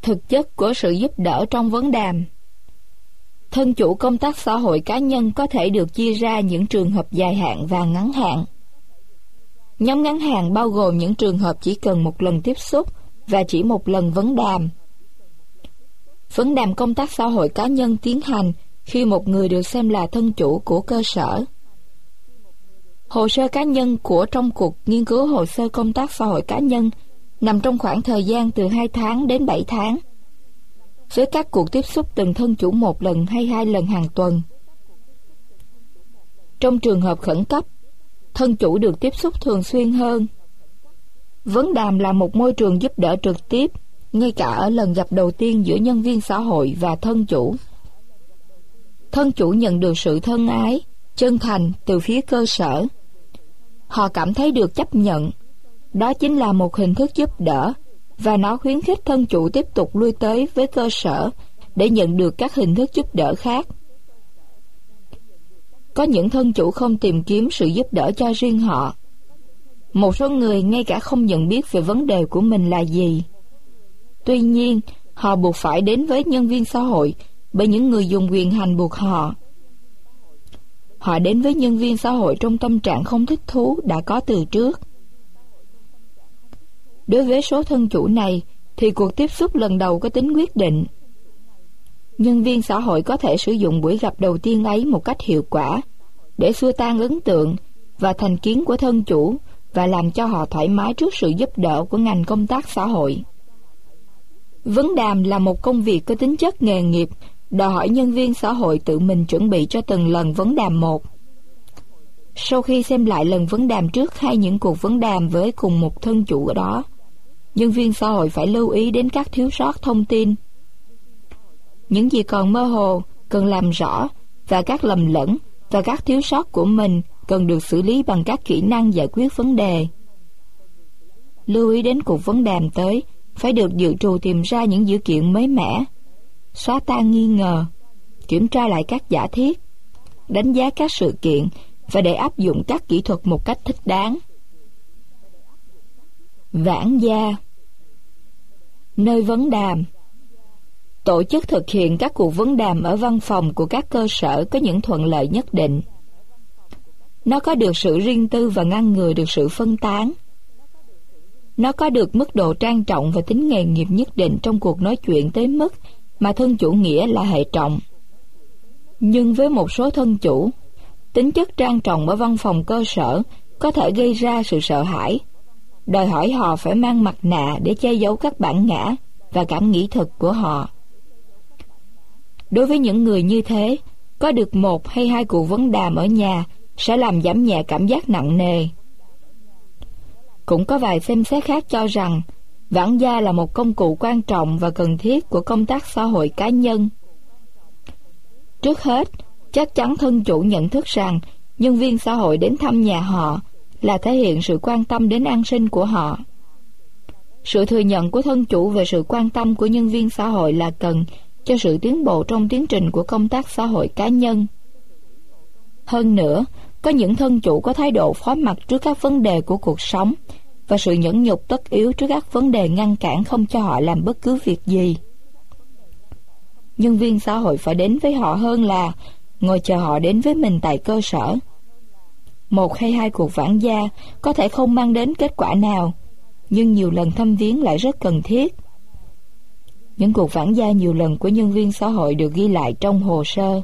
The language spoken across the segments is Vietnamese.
Thực chất của sự giúp đỡ trong vấn đàm. Thân chủ công tác xã hội cá nhân có thể được chia ra những trường hợp dài hạn và ngắn hạn. Nhóm ngắn hạn bao gồm những trường hợp chỉ cần một lần tiếp xúc và chỉ một lần vấn đàm. Vấn đàm công tác xã hội cá nhân tiến hành khi một người được xem là thân chủ của cơ sở. Hồ sơ cá nhân của trong cuộc nghiên cứu hồ sơ công tác xã hội cá nhân nằm trong khoảng thời gian từ 2 tháng đến 7 tháng, với các cuộc tiếp xúc từng thân chủ 1 lần hay 2 lần hàng tuần. Trong trường hợp khẩn cấp, thân chủ được tiếp xúc thường xuyên hơn. Vấn đàm là một môi trường giúp đỡ trực tiếp, ngay cả ở lần gặp đầu tiên giữa nhân viên xã hội và thân chủ. Thân chủ nhận được sự thân ái, chân thành từ phía cơ sở. Họ cảm thấy được chấp nhận. Đó chính là một hình thức giúp đỡ, và nó khuyến khích thân chủ tiếp tục lui tới với cơ sở để nhận được các hình thức giúp đỡ khác. Có những thân chủ không tìm kiếm sự giúp đỡ cho riêng họ. Một số người ngay cả không nhận biết về vấn đề của mình là gì. Tuy nhiên, họ buộc phải đến với nhân viên xã hội bởi những người dùng quyền hành buộc họ. Họ đến với nhân viên xã hội trong tâm trạng không thích thú đã có từ trước. Đối với số thân chủ này thì cuộc tiếp xúc lần đầu có tính quyết định. Nhân viên xã hội có thể sử dụng buổi gặp đầu tiên ấy một cách hiệu quả để xua tan ấn tượng và thành kiến của thân chủ và làm cho họ thoải mái trước sự giúp đỡ của ngành công tác xã hội. Vấn đàm là một công việc có tính chất nghề nghiệp, đòi hỏi nhân viên xã hội tự mình chuẩn bị cho từng lần vấn đàm một. Sau khi xem lại lần vấn đàm trước hay những cuộc vấn đàm với cùng một thân chủ ở đó, nhân viên xã hội phải lưu ý đến các thiếu sót thông tin. Những gì còn mơ hồ cần làm rõ, và các lầm lẫn và các thiếu sót của mình cần được xử lý bằng các kỹ năng giải quyết vấn đề. Lưu ý đến cuộc vấn đàm tới phải được dự trù tìm ra những dữ kiện mới mẻ, xóa tan nghi ngờ, kiểm tra lại các giả thiết, đánh giá các sự kiện và để áp dụng các kỹ thuật một cách thích đáng. Vãn gia. Nơi vấn đàm. Tổ chức thực hiện các cuộc vấn đàm ở văn phòng của các cơ sở có những thuận lợi nhất định. Nó có được sự riêng tư và ngăn ngừa được sự phân tán. Nó có được mức độ trang trọng và tính nghề nghiệp nhất định trong cuộc nói chuyện tới mức mà thân chủ nghĩa là hệ trọng. Nhưng với một số thân chủ, tính chất trang trọng ở văn phòng cơ sở có thể gây ra sự sợ hãi, đòi hỏi họ phải mang mặt nạ để che giấu các bản ngã và cảm nghĩ thực của họ. Đối với những người như thế, có được 1 hay 2 cuộc vấn đàm ở nhà sẽ làm giảm nhẹ cảm giác nặng nề. Cũng có vài xem xét khác cho rằng vãn gia là một công cụ quan trọng và cần thiết của công tác xã hội cá nhân. Trước hết, chắc chắn thân chủ nhận thức rằng nhân viên xã hội đến thăm nhà họ là thể hiện sự quan tâm đến an sinh của họ. Sự thừa nhận của thân chủ về sự quan tâm của nhân viên xã hội là cần cho sự tiến bộ trong tiến trình của công tác xã hội cá nhân. Hơn nữa, có những thân chủ có thái độ phó mặc trước các vấn đề của cuộc sống và sự nhẫn nhục tất yếu trước các vấn đề ngăn cản không cho họ làm bất cứ việc gì. Nhân viên xã hội phải đến với họ hơn là ngồi chờ họ đến với mình tại cơ sở. 1 hay 2 cuộc vãn gia có thể không mang đến kết quả nào, nhưng nhiều lần thăm viếng lại rất cần thiết. Những cuộc vãn gia nhiều lần của nhân viên xã hội được ghi lại trong hồ sơ.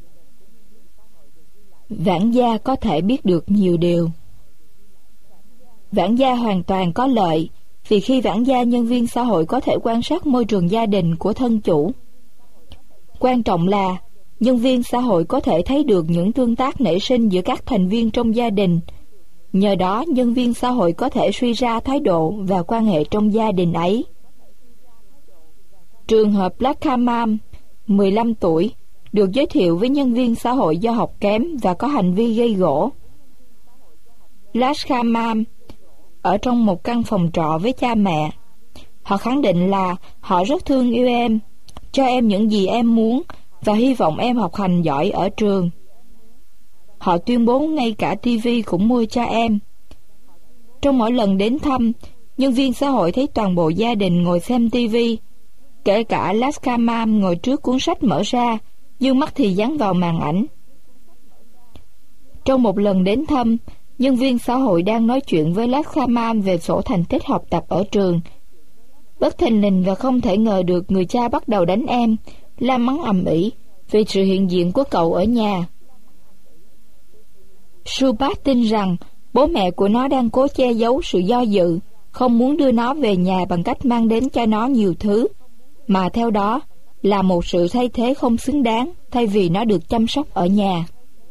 Vãn gia có thể biết được nhiều điều. Vãn gia hoàn toàn có lợi, vì khi vãn gia nhân viên xã hội có thể quan sát môi trường gia đình của thân chủ. Quan trọng là nhân viên xã hội có thể thấy được những tương tác nảy sinh giữa các thành viên trong gia đình. Nhờ đó, nhân viên xã hội có thể suy ra thái độ và quan hệ trong gia đình ấy. Trường hợp Lakhamam, 15 tuổi, được giới thiệu với nhân viên xã hội do học kém và có hành vi gây gổ. Lakhamam ở trong một căn phòng trọ với cha mẹ. Họ khẳng định là họ rất thương yêu em, cho em những gì em muốn và hy vọng em học hành giỏi ở trường. Họ tuyên bố ngay cả TV cũng mua cho em. Trong mỗi lần đến thăm, nhân viên xã hội thấy toàn bộ gia đình ngồi xem TV. Kể cả Laskamaam ngồi trước cuốn sách mở ra, nhưng mắt thì dán vào màn ảnh. Trong một lần đến thăm, nhân viên xã hội đang nói chuyện với Laskamaam về sổ thành tích học tập ở trường. Bất thình lình và không thể ngờ được, người cha bắt đầu đánh em, la mắng ầm ĩ vì sự hiện diện của cậu ở nhà. Supat tin rằng bố mẹ của nó đang cố che giấu sự do dự, không muốn đưa nó về nhà bằng cách mang đến cho nó nhiều thứ, mà theo đó là một sự thay thế không xứng đáng thay vì nó được chăm sóc ở nhà.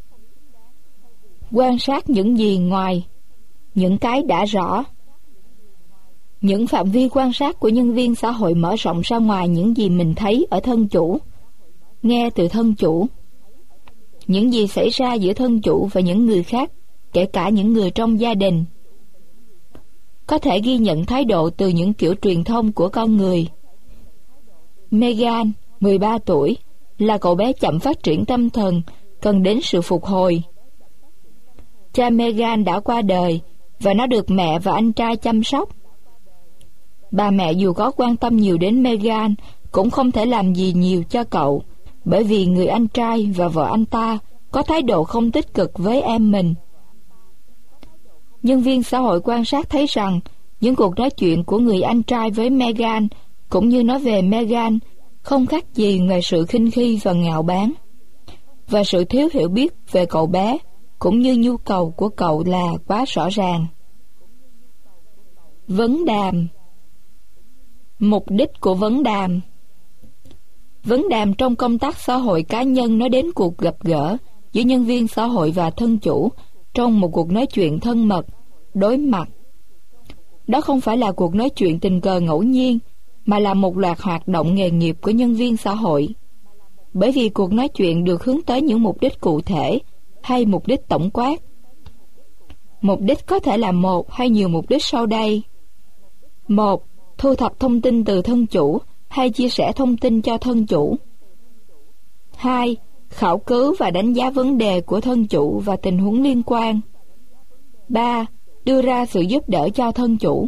Quan sát những gì ngoài những cái đã rõ. Những phạm vi quan sát của nhân viên xã hội mở rộng ra ngoài những gì mình thấy ở thân chủ, nghe từ thân chủ. Những gì xảy ra giữa thân chủ và những người khác, kể cả những người trong gia đình. Có thể ghi nhận thái độ từ những kiểu truyền thông của con người. Megan, 13 tuổi, là cậu bé chậm phát triển tâm thần, cần đến sự phục hồi. Cha Megan đã qua đời và nó được mẹ và anh trai chăm sóc. Bà mẹ dù có quan tâm nhiều đến Megan cũng không thể làm gì nhiều cho cậu, bởi vì người anh trai và vợ anh ta có thái độ không tích cực với em mình. Nhân viên xã hội quan sát thấy rằng những cuộc nói chuyện của người anh trai với Megan, cũng như nói về Megan, không khác gì ngoài sự khinh khi và ngạo báng, và sự thiếu hiểu biết về cậu bé cũng như nhu cầu của cậu là quá rõ ràng. Vấn đàm. Mục đích của vấn đàm. Vấn đàm trong công tác xã hội cá nhân nói đến cuộc gặp gỡ giữa nhân viên xã hội và thân chủ trong một cuộc nói chuyện thân mật, đối mặt. Đó không phải là cuộc nói chuyện tình cờ ngẫu nhiên, mà là một loạt hoạt động nghề nghiệp của nhân viên xã hội. Bởi vì cuộc nói chuyện được hướng tới những mục đích cụ thể hay mục đích tổng quát. Mục đích có thể là một hay nhiều mục đích sau đây. 1. Thu thập thông tin từ thân chủ hay chia sẻ thông tin cho thân chủ. 2. Khảo cứu và đánh giá vấn đề của thân chủ và tình huống liên quan. 3. Đưa ra sự giúp đỡ cho thân chủ.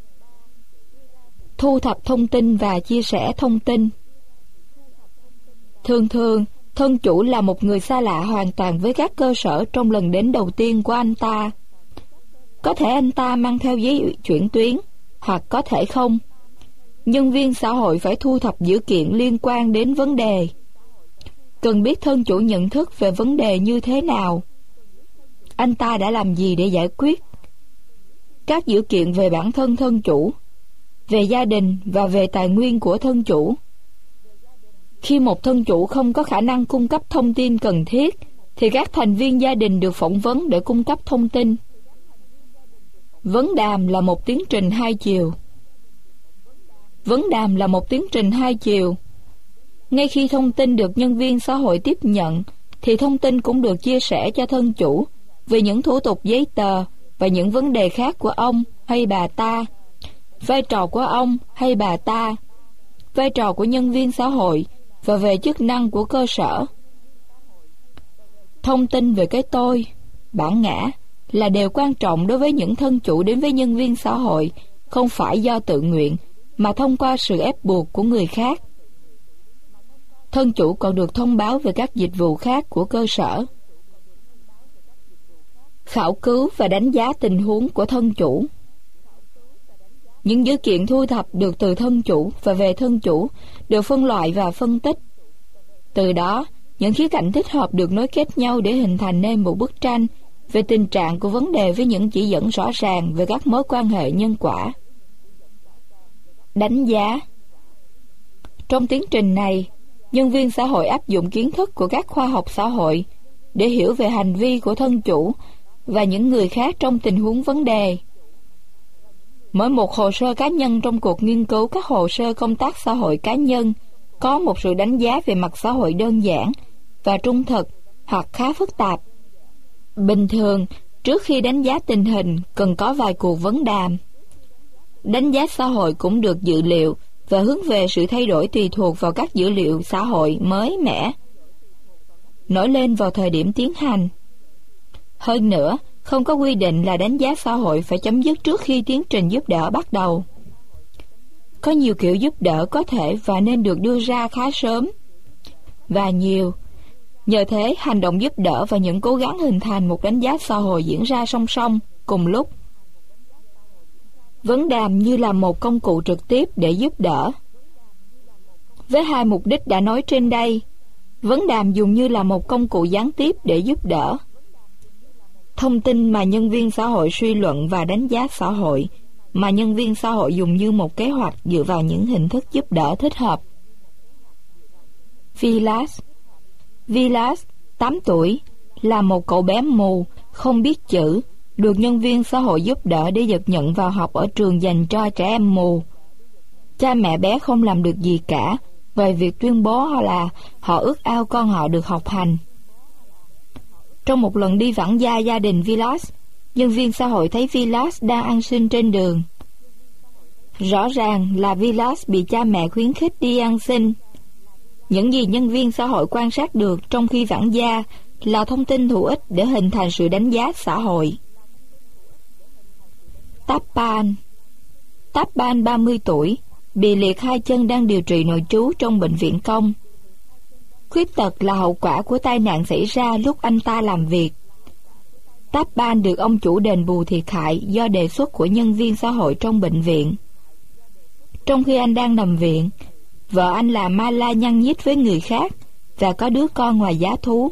Thu thập thông tin và chia sẻ thông tin. Thường thường, thân chủ là một người xa lạ hoàn toàn với các cơ sở trong lần đến đầu tiên của anh ta. Có thể anh ta mang theo giấy chuyển tuyến, hoặc có thể không. Nhân viên xã hội phải thu thập dữ kiện liên quan đến vấn đề. Cần biết thân chủ nhận thức về vấn đề như thế nào. Anh ta đã làm gì để giải quyết. Các dữ kiện về bản thân thân chủ, về gia đình và về tài nguyên của thân chủ. Khi một thân chủ không có khả năng cung cấp thông tin cần thiết, thì các thành viên gia đình được phỏng vấn để cung cấp thông tin. Vấn đàm là một tiến trình hai chiều. Vấn đàm là một tiến trình hai chiều. Ngay khi thông tin được nhân viên xã hội tiếp nhận, thì thông tin cũng được chia sẻ cho thân chủ về những thủ tục giấy tờ và những vấn đề khác của ông hay bà ta, vai trò của ông hay bà ta, vai trò của nhân viên xã hội và về chức năng của cơ sở. Thông tin về cái tôi, bản ngã là điều quan trọng đối với những thân chủ đến với nhân viên xã hội, không phải do tự nguyện, mà thông qua sự ép buộc của người khác. Thân chủ còn được thông báo về các dịch vụ khác của cơ sở. Khảo cứu và đánh giá tình huống của thân chủ. Những dữ kiện thu thập được từ thân chủ và về thân chủ được phân loại và phân tích. Từ đó, những khía cạnh thích hợp được nối kết nhau để hình thành nên một bức tranh về tình trạng của vấn đề với những chỉ dẫn rõ ràng về các mối quan hệ nhân quả. Đánh giá. Trong tiến trình này, nhân viên xã hội áp dụng kiến thức của các khoa học xã hội để hiểu về hành vi của thân chủ và những người khác trong tình huống vấn đề. Mỗi một hồ sơ cá nhân trong cuộc nghiên cứu các hồ sơ công tác xã hội cá nhân có một sự đánh giá về mặt xã hội đơn giản và trung thực hoặc khá phức tạp. Bình thường, trước khi đánh giá tình hình cần có vài cuộc vấn đàm. Đánh giá xã hội cũng được dự liệu và hướng về sự thay đổi tùy thuộc vào các dữ liệu xã hội mới mẻ nổi lên vào thời điểm tiến hành. Hơn nữa, không có quy định là đánh giá xã hội phải chấm dứt trước khi tiến trình giúp đỡ bắt đầu. Có nhiều kiểu giúp đỡ có thể và nên được đưa ra khá sớm và nhiều. Nhờ thế, hành động giúp đỡ và những cố gắng hình thành một đánh giá xã hội diễn ra song song cùng lúc. Vấn đàm như là một công cụ trực tiếp để giúp đỡ. Với hai mục đích đã nói trên đây, vấn đàm dùng như là một công cụ gián tiếp để giúp đỡ. Thông tin mà nhân viên xã hội suy luận và đánh giá xã hội, mà nhân viên xã hội dùng như một kế hoạch dựa vào những hình thức giúp đỡ thích hợp. Vilas, 8 tuổi, là một cậu bé mù, không biết chữ, được nhân viên xã hội giúp đỡ để được nhận vào học ở trường dành cho trẻ em mù. Cha mẹ bé không làm được gì cả về việc tuyên bố là họ ước ao con họ được học hành. Trong một lần đi vãng gia gia đình Vilas, nhân viên xã hội thấy Vilas đang ăn xin trên đường. Rõ ràng là Vilas bị cha mẹ khuyến khích đi ăn xin. Những gì nhân viên xã hội quan sát được trong khi vãng gia là thông tin hữu ích để hình thành sự đánh giá xã hội. Tappan 30 tuổi, bị liệt hai chân, đang điều trị nội trú trong bệnh viện công. Khuyết tật là hậu quả của tai nạn xảy ra lúc anh ta làm việc. Tappan được ông chủ đền bù thiệt hại do đề xuất của nhân viên xã hội trong bệnh viện. Trong khi anh đang nằm viện, vợ anh là Mala nhăng nhít với người khác và có đứa con ngoài giá thú.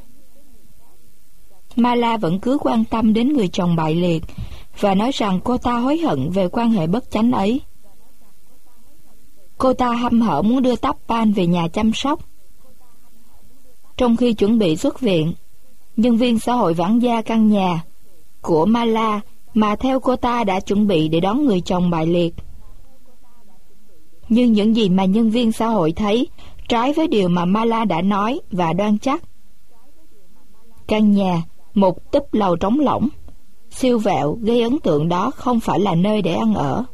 Mala vẫn cứ quan tâm đến người chồng bại liệt và nói rằng cô ta hối hận về quan hệ bất chánh ấy. Cô ta hăm hở muốn đưa Tappan về nhà chăm sóc. Trong khi chuẩn bị xuất viện, nhân viên xã hội vãng gia căn nhà của Mala mà theo cô ta đã chuẩn bị để đón người chồng bại liệt. Nhưng những gì mà nhân viên xã hội thấy trái với điều mà Mala đã nói và đoan chắc. Căn nhà, một túp lầu trống lỏng, siêu vẹo gây ấn tượng đó không phải là nơi để ăn ở.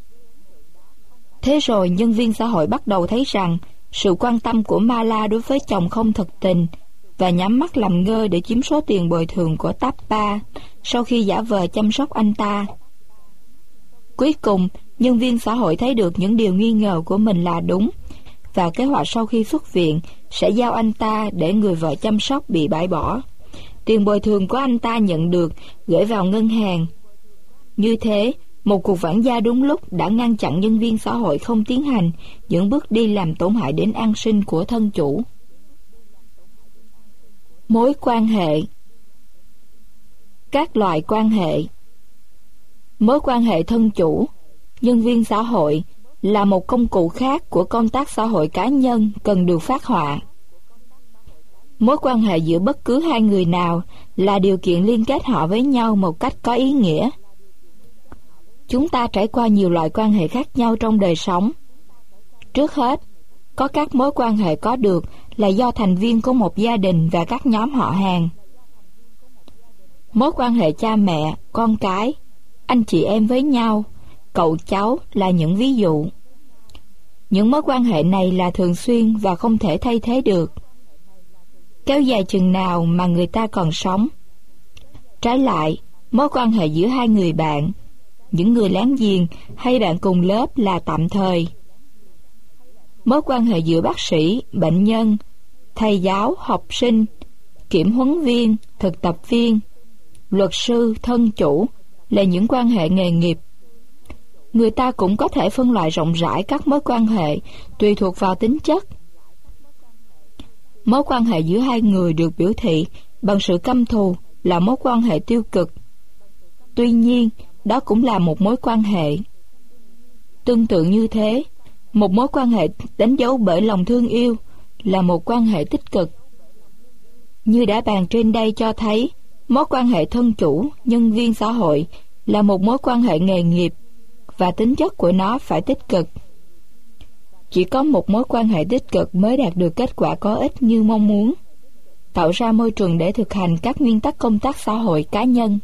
Thế rồi nhân viên xã hội bắt đầu thấy rằng sự quan tâm của Mala đối với chồng không thực tình và nhắm mắt làm ngơ để chiếm số tiền bồi thường của Tappan sau khi giả vờ chăm sóc anh ta. Cuối cùng, nhân viên xã hội thấy được những điều nghi ngờ của mình là đúng và kế hoạch sau khi xuất viện sẽ giao anh ta để người vợ chăm sóc bị bãi bỏ. Tiền bồi thường của anh ta nhận được gửi vào ngân hàng. Như thế, một cuộc vãng gia đúng lúc đã ngăn chặn nhân viên xã hội không tiến hành những bước đi làm tổn hại đến an sinh của thân chủ. Mối quan hệ. Các loại quan hệ. Mối quan hệ thân chủ, nhân viên xã hội là một công cụ khác của công tác xã hội cá nhân cần được phác họa. Mối quan hệ giữa bất cứ hai người nào là điều kiện liên kết họ với nhau một cách có ý nghĩa. Chúng ta trải qua nhiều loại quan hệ khác nhau trong đời sống. Trước hết, có các mối quan hệ có được là do thành viên của một gia đình và các nhóm họ hàng. Mối quan hệ cha mẹ, con cái, anh chị em với nhau, cậu cháu là những ví dụ. Những mối quan hệ này là thường xuyên và không thể thay thế được, kéo dài chừng nào mà người ta còn sống. Trái lại, mối quan hệ giữa hai người bạn, những người láng giềng hay bạn cùng lớp là tạm thời. Mối quan hệ giữa bác sĩ, bệnh nhân, thầy giáo, học sinh, kiểm huấn viên, thực tập viên, luật sư, thân chủ là những quan hệ nghề nghiệp. Người ta cũng có thể phân loại rộng rãi các mối quan hệ tùy thuộc vào tính chất. Mối quan hệ giữa hai người được biểu thị bằng sự căm thù là mối quan hệ tiêu cực. Tuy nhiên, đó cũng là một mối quan hệ. Tương tự như thế, một mối quan hệ đánh dấu bởi lòng thương yêu là một quan hệ tích cực. Như đã bàn trên đây cho thấy, mối quan hệ thân chủ, nhân viên xã hội là một mối quan hệ nghề nghiệp và tính chất của nó phải tích cực. Chỉ có một mối quan hệ tích cực mới đạt được kết quả có ích như mong muốn, tạo ra môi trường để thực hành các nguyên tắc công tác xã hội cá nhân.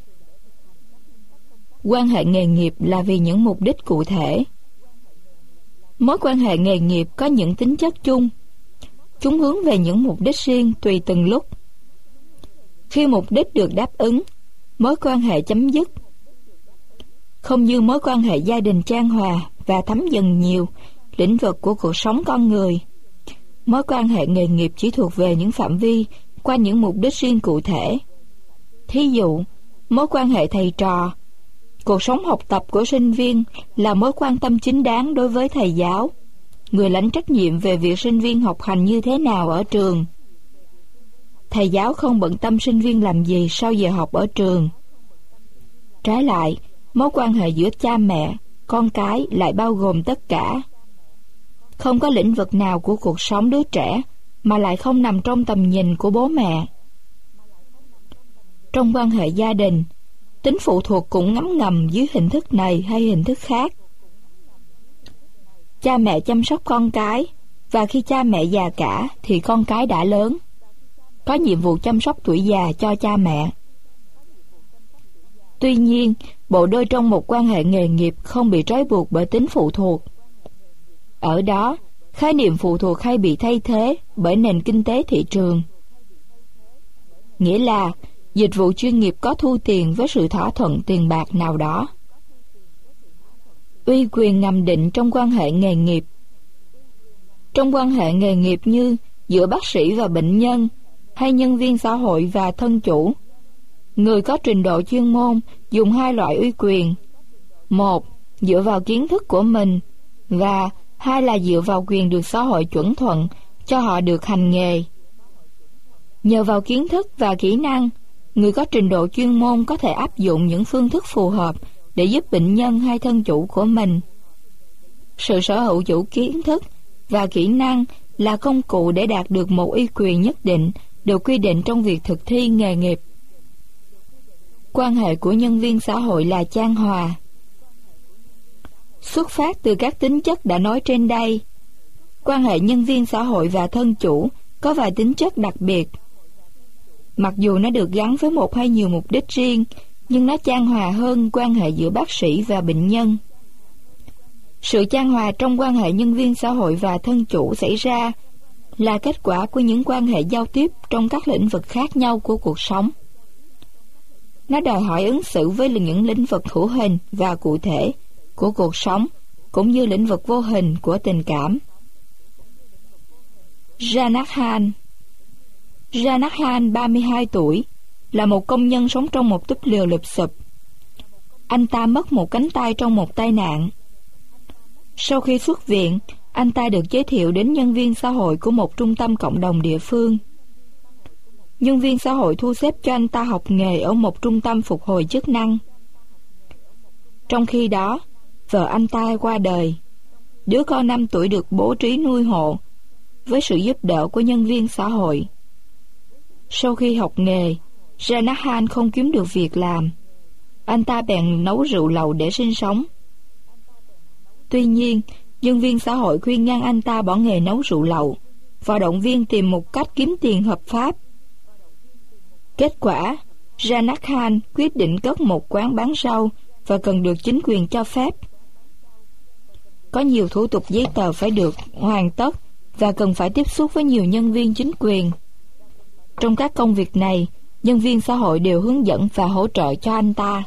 Quan hệ nghề nghiệp là vì những mục đích cụ thể. Mối quan hệ nghề nghiệp có những tính chất chung. Chúng hướng về những mục đích riêng tùy từng lúc. Khi mục đích được đáp ứng, mối quan hệ chấm dứt. Không như mối quan hệ gia đình chan hòa và thấm dần nhiều lĩnh vực của cuộc sống con người. Mối quan hệ nghề nghiệp chỉ thuộc về những phạm vi qua những mục đích riêng cụ thể. Thí dụ, mối quan hệ thầy trò. Cuộc sống học tập của sinh viên là mối quan tâm chính đáng đối với thầy giáo, người lãnh trách nhiệm về việc sinh viên học hành như thế nào ở trường. Thầy giáo không bận tâm sinh viên làm gì sau giờ học ở trường. Trái lại, mối quan hệ giữa cha mẹ, con cái lại bao gồm tất cả. Không có lĩnh vực nào của cuộc sống đứa trẻ mà lại không nằm trong tầm nhìn của bố mẹ. Trong quan hệ gia đình, tính phụ thuộc cũng ngấm ngầm dưới hình thức này hay hình thức khác. Cha mẹ chăm sóc con cái, và khi cha mẹ già cả thì con cái đã lớn, có nhiệm vụ chăm sóc tuổi già cho cha mẹ. Tuy nhiên, bộ đôi trong một quan hệ nghề nghiệp không bị trói buộc bởi tính phụ thuộc. Ở đó, khái niệm phụ thuộc hay bị thay thế bởi nền kinh tế thị trường. Nghĩa là, dịch vụ chuyên nghiệp có thu tiền với sự thỏa thuận tiền bạc nào đó. Uy quyền nằm định trong quan hệ nghề nghiệp. Trong quan hệ nghề nghiệp như giữa bác sĩ và bệnh nhân, hay nhân viên xã hội và thân chủ, người có trình độ chuyên môn dùng hai loại uy quyền: một, dựa vào kiến thức của mình, và hai là dựa vào quyền được xã hội chuẩn thuận cho họ được hành nghề. Nhờ vào kiến thức và kỹ năng, người có trình độ chuyên môn có thể áp dụng những phương thức phù hợp để giúp bệnh nhân hay thân chủ của mình. Sự sở hữu chủ kiến thức và kỹ năng là công cụ để đạt được một uy quyền nhất định được quy định trong việc thực thi nghề nghiệp. Quan hệ của nhân viên xã hội là chan hòa. Xuất phát từ các tính chất đã nói trên đây, quan hệ nhân viên xã hội và thân chủ có vài tính chất đặc biệt. Mặc dù nó được gắn với một hay nhiều mục đích riêng, nhưng nó chan hòa hơn quan hệ giữa bác sĩ và bệnh nhân. Sự chan hòa trong quan hệ nhân viên xã hội và thân chủ xảy ra là kết quả của những quan hệ giao tiếp trong các lĩnh vực khác nhau của cuộc sống. Nó đòi hỏi ứng xử với những lĩnh vực hữu hình và cụ thể của cuộc sống, cũng như lĩnh vực vô hình của tình cảm. Janakhan 32 tuổi, là một công nhân sống trong một túp lều lụp xụp. Anh ta mất một cánh tay trong một tai nạn. Sau khi xuất viện, anh ta được giới thiệu đến nhân viên xã hội của một trung tâm cộng đồng địa phương. Nhân viên xã hội thu xếp cho anh ta học nghề ở một trung tâm phục hồi chức năng. Trong khi đó, vợ anh ta qua đời. Đứa con 5 tuổi được bố trí nuôi hộ với sự giúp đỡ của nhân viên xã hội. Sau khi học nghề, Janakhan không kiếm được việc làm. Anh ta bèn nấu rượu lầu để sinh sống. Tuy nhiên, nhân viên xã hội khuyên ngăn anh ta bỏ nghề nấu rượu lầu và động viên tìm một cách kiếm tiền hợp pháp. Kết quả, Janakhan quyết định cất một quán bán rau và cần được chính quyền cho phép. Có nhiều thủ tục giấy tờ phải được hoàn tất và cần phải tiếp xúc với nhiều nhân viên chính quyền. Trong các công việc này, nhân viên xã hội đều hướng dẫn và hỗ trợ cho anh ta.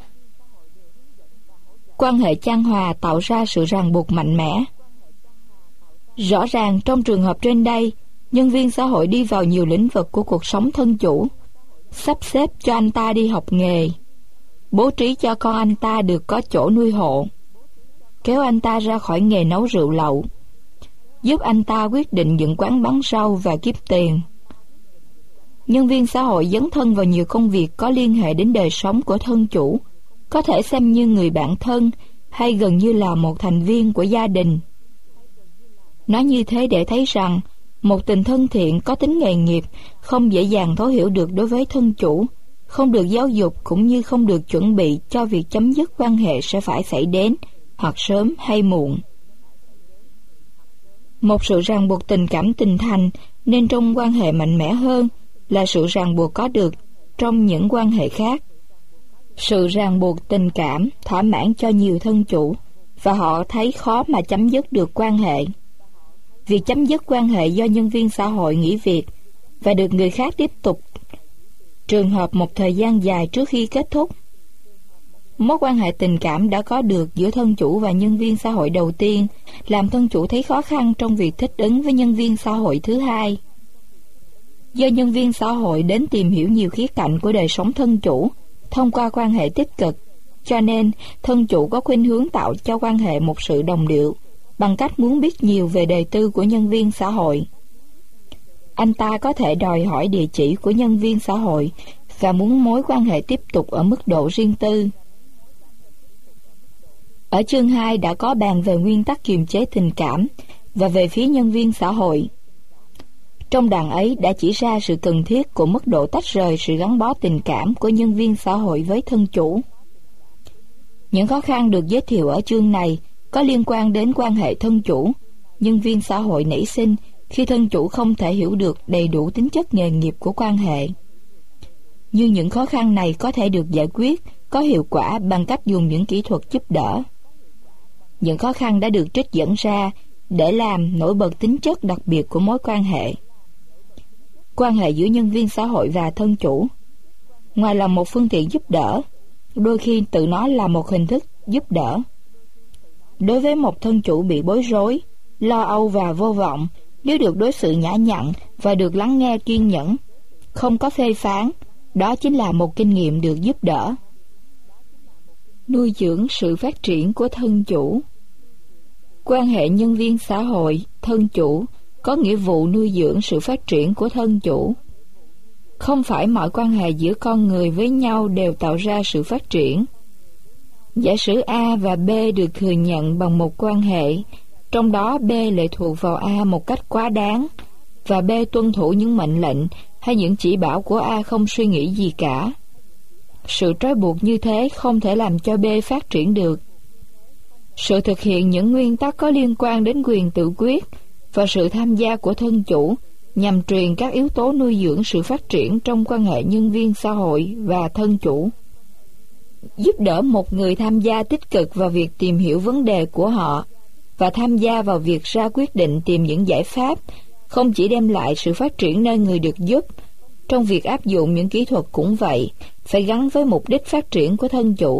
Quan hệ chan hòa tạo ra sự ràng buộc mạnh mẽ. Rõ ràng trong trường hợp trên đây, nhân viên xã hội đi vào nhiều lĩnh vực của cuộc sống thân chủ, sắp xếp cho anh ta đi học nghề, bố trí cho con anh ta được có chỗ nuôi hộ, kéo anh ta ra khỏi nghề nấu rượu lậu, giúp anh ta quyết định dựng quán bán rau và kiếm tiền. Nhân viên xã hội dấn thân vào nhiều công việc có liên hệ đến đời sống của thân chủ, có thể xem như người bạn thân hay gần như là một thành viên của gia đình. Nói như thế để thấy rằng một tình thân thiện có tính nghề nghiệp không dễ dàng thấu hiểu được đối với thân chủ, không được giáo dục cũng như không được chuẩn bị cho việc chấm dứt quan hệ sẽ phải xảy đến, hoặc sớm hay muộn. Một sự ràng buộc tình cảm tình thành nên trong quan hệ mạnh mẽ hơn là sự ràng buộc có được trong những quan hệ khác. Sự ràng buộc tình cảm thỏa mãn cho nhiều thân chủ và họ thấy khó mà chấm dứt được quan hệ. Việc chấm dứt quan hệ do nhân viên xã hội nghỉ việc và được người khác tiếp tục trường hợp một thời gian dài trước khi kết thúc. Mối quan hệ tình cảm đã có được giữa thân chủ và nhân viên xã hội đầu tiên làm thân chủ thấy khó khăn trong việc thích ứng với nhân viên xã hội thứ hai. Do nhân viên xã hội đến tìm hiểu nhiều khía cạnh của đời sống thân chủ thông qua quan hệ tích cực, cho nên thân chủ có khuynh hướng tạo cho quan hệ một sự đồng điệu bằng cách muốn biết nhiều về đời tư của nhân viên xã hội. Anh ta có thể đòi hỏi địa chỉ của nhân viên xã hội và muốn mối quan hệ tiếp tục ở mức độ riêng tư. Ở chương 2 đã có bàn về nguyên tắc kiềm chế tình cảm và về phía nhân viên xã hội. Trong đoạn ấy đã chỉ ra sự cần thiết của mức độ tách rời sự gắn bó tình cảm của nhân viên xã hội với thân chủ. Những khó khăn được giới thiệu ở chương này có liên quan đến quan hệ thân chủ, nhân viên xã hội nảy sinh khi thân chủ không thể hiểu được đầy đủ tính chất nghề nghiệp của quan hệ. Nhưng những khó khăn này có thể được giải quyết có hiệu quả bằng cách dùng những kỹ thuật giúp đỡ. Những khó khăn đã được trích dẫn ra để làm nổi bật tính chất đặc biệt của mối quan hệ. Quan hệ giữa nhân viên xã hội và thân chủ, ngoài là một phương tiện giúp đỡ, đôi khi tự nó là một hình thức giúp đỡ. Đối với một thân chủ bị bối rối, lo âu và vô vọng, nếu được đối xử nhã nhặn và được lắng nghe kiên nhẫn, không có phê phán, đó chính là một kinh nghiệm được giúp đỡ. Nuôi dưỡng sự phát triển của thân chủ. Quan hệ nhân viên xã hội, thân chủ có nghĩa vụ nuôi dưỡng sự phát triển của thân chủ. Không phải mọi quan hệ giữa con người với nhau đều tạo ra sự phát triển. Giả sử A và B được thừa nhận bằng một quan hệ, trong đó B lệ thuộc vào A một cách quá đáng, và B tuân thủ những mệnh lệnh hay những chỉ bảo của A không suy nghĩ gì cả. Sự trói buộc như thế không thể làm cho B phát triển được. Sự thực hiện những nguyên tắc có liên quan đến quyền tự quyết và sự tham gia của thân chủ nhằm truyền các yếu tố nuôi dưỡng sự phát triển trong quan hệ nhân viên xã hội và thân chủ. Giúp đỡ một người tham gia tích cực vào việc tìm hiểu vấn đề của họ và tham gia vào việc ra quyết định tìm những giải pháp không chỉ đem lại sự phát triển nơi người được giúp. Trong việc áp dụng những kỹ thuật cũng vậy, phải gắn với mục đích phát triển của thân chủ.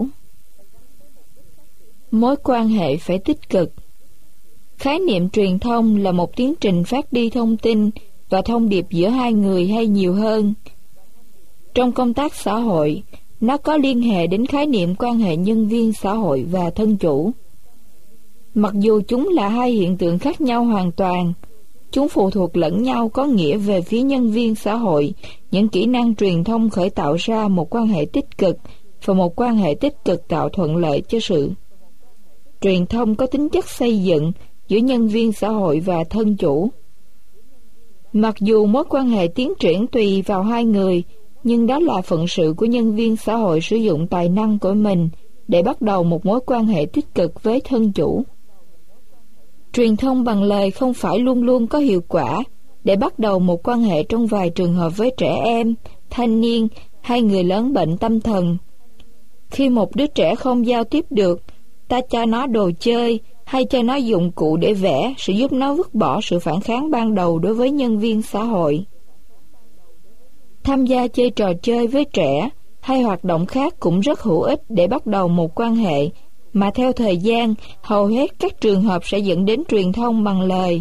Mối quan hệ phải tích cực. Khái niệm truyền thông là một tiến trình phát đi thông tin và thông điệp giữa hai người hay nhiều hơn. Trong công tác xã hội, nó có liên hệ đến khái niệm quan hệ nhân viên xã hội và thân chủ. Mặc dù chúng là hai hiện tượng khác nhau hoàn toàn, chúng phụ thuộc lẫn nhau, có nghĩa về phía nhân viên xã hội, những kỹ năng truyền thông khởi tạo ra một quan hệ tích cực và một quan hệ tích cực tạo thuận lợi cho sự truyền thông có tính chất xây dựng giữa nhân viên xã hội và thân chủ. Mặc dù mối quan hệ tiến triển tùy vào hai người, nhưng đó là phận sự của nhân viên xã hội sử dụng tài năng của mình để bắt đầu một mối quan hệ tích cực với thân chủ. Truyền thông bằng lời không phải luôn luôn có hiệu quả để bắt đầu một quan hệ trong vài trường hợp với trẻ em, thanh niên hay người lớn bệnh tâm thần. Khi một đứa trẻ không giao tiếp được, ta cho nó đồ chơi hay cho nó dụng cụ để vẽ sẽ giúp nó vứt bỏ sự phản kháng ban đầu đối với nhân viên xã hội. Tham gia chơi trò chơi với trẻ hay hoạt động khác cũng rất hữu ích để bắt đầu một quan hệ, mà theo thời gian, hầu hết các trường hợp sẽ dẫn đến truyền thông bằng lời.